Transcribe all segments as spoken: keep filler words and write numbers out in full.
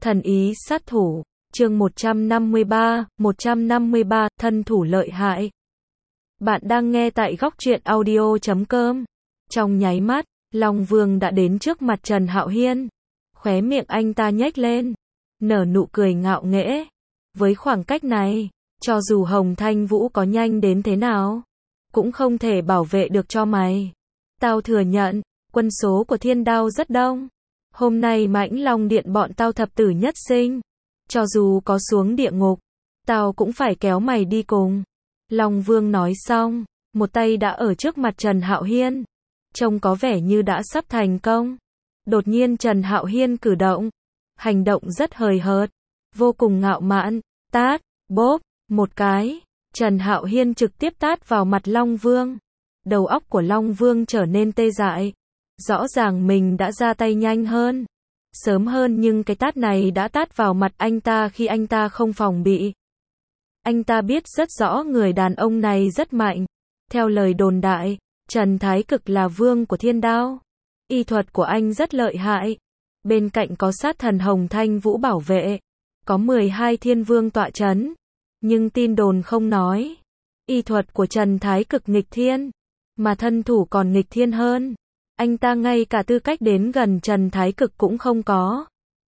Thần ý sát thủ, chương một trăm năm mươi ba, một trăm năm mươi ba, thân thủ lợi hại. Bạn đang nghe tại góc truyện audio chấm com. Trong nháy mắt, Long Vương đã đến trước mặt Trần Hạo Hiên. Khóe miệng anh ta nhếch lên, nở nụ cười ngạo nghễ. Với khoảng cách này, cho dù Hồng Thanh Vũ có nhanh đến thế nào, cũng không thể bảo vệ được cho mày. Tao thừa nhận, quân số của Thiên Đao rất đông. Hôm nay Mãnh Long Điện bọn tao thập tử nhất sinh. Cho dù có xuống địa ngục, tao cũng phải kéo mày đi cùng. Long Vương nói xong, một tay đã ở trước mặt Trần Hạo Hiên. Trông có vẻ như đã sắp thành công. Đột nhiên Trần Hạo Hiên cử động. Hành động rất hời hợt, vô cùng ngạo mạn. Tát, bốp, một cái. Trần Hạo Hiên trực tiếp tát vào mặt Long Vương. Đầu óc của Long Vương trở nên tê dại. Rõ ràng mình đã ra tay nhanh hơn, sớm hơn, nhưng cái tát này đã tát vào mặt anh ta khi anh ta không phòng bị. Anh ta biết rất rõ người đàn ông này rất mạnh. Theo lời đồn đại, Trần Thái Cực là vương của Thiên Đao. Y thuật của anh rất lợi hại. Bên cạnh có sát thần Hồng Thanh Vũ bảo vệ. Có mười hai thiên vương tọa chấn. Nhưng tin đồn không nói. Y thuật của Trần Thái Cực nghịch thiên, mà thân thủ còn nghịch thiên hơn. Anh ta ngay cả tư cách đến gần Trần Thái Cực cũng không có.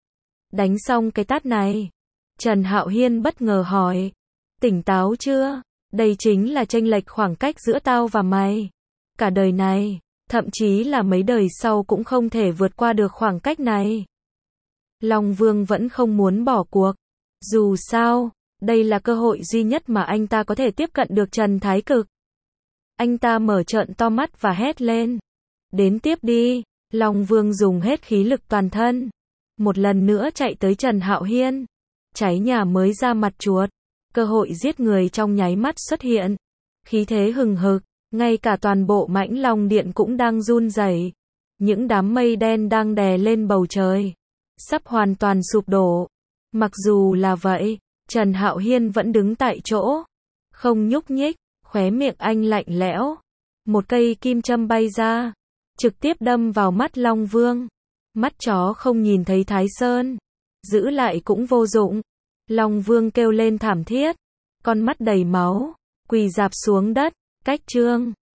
Đánh xong cái tát này, Trần Hạo Hiên bất ngờ hỏi, tỉnh táo chưa? Đây chính là chênh lệch khoảng cách giữa tao và mày. Cả đời này, thậm chí là mấy đời sau cũng không thể vượt qua được khoảng cách này. Long Vương vẫn không muốn bỏ cuộc. Dù sao, đây là cơ hội duy nhất mà anh ta có thể tiếp cận được Trần Thái Cực. Anh ta mở trợn to mắt và hét lên. Đến tiếp đi. Long Vương dùng hết khí lực toàn thân. Một lần nữa chạy tới Trần Hạo Hiên. Cháy nhà mới ra mặt chuột. Cơ hội giết người trong nháy mắt xuất hiện. Khí thế hừng hực. Ngay cả toàn bộ Mãnh Long Điện cũng đang run rẩy. Những đám mây đen đang đè lên bầu trời, sắp hoàn toàn sụp đổ. Mặc dù là vậy, Trần Hạo Hiên vẫn đứng tại chỗ, không nhúc nhích. Khóe miệng anh lạnh lẽo. Một cây kim châm bay ra, trực tiếp đâm vào mắt Long Vương. Mắt chó không nhìn thấy Thái Sơn, giữ lại cũng vô dụng. Long Vương kêu lên thảm thiết, con mắt đầy máu, quỳ rạp xuống đất. Cách chương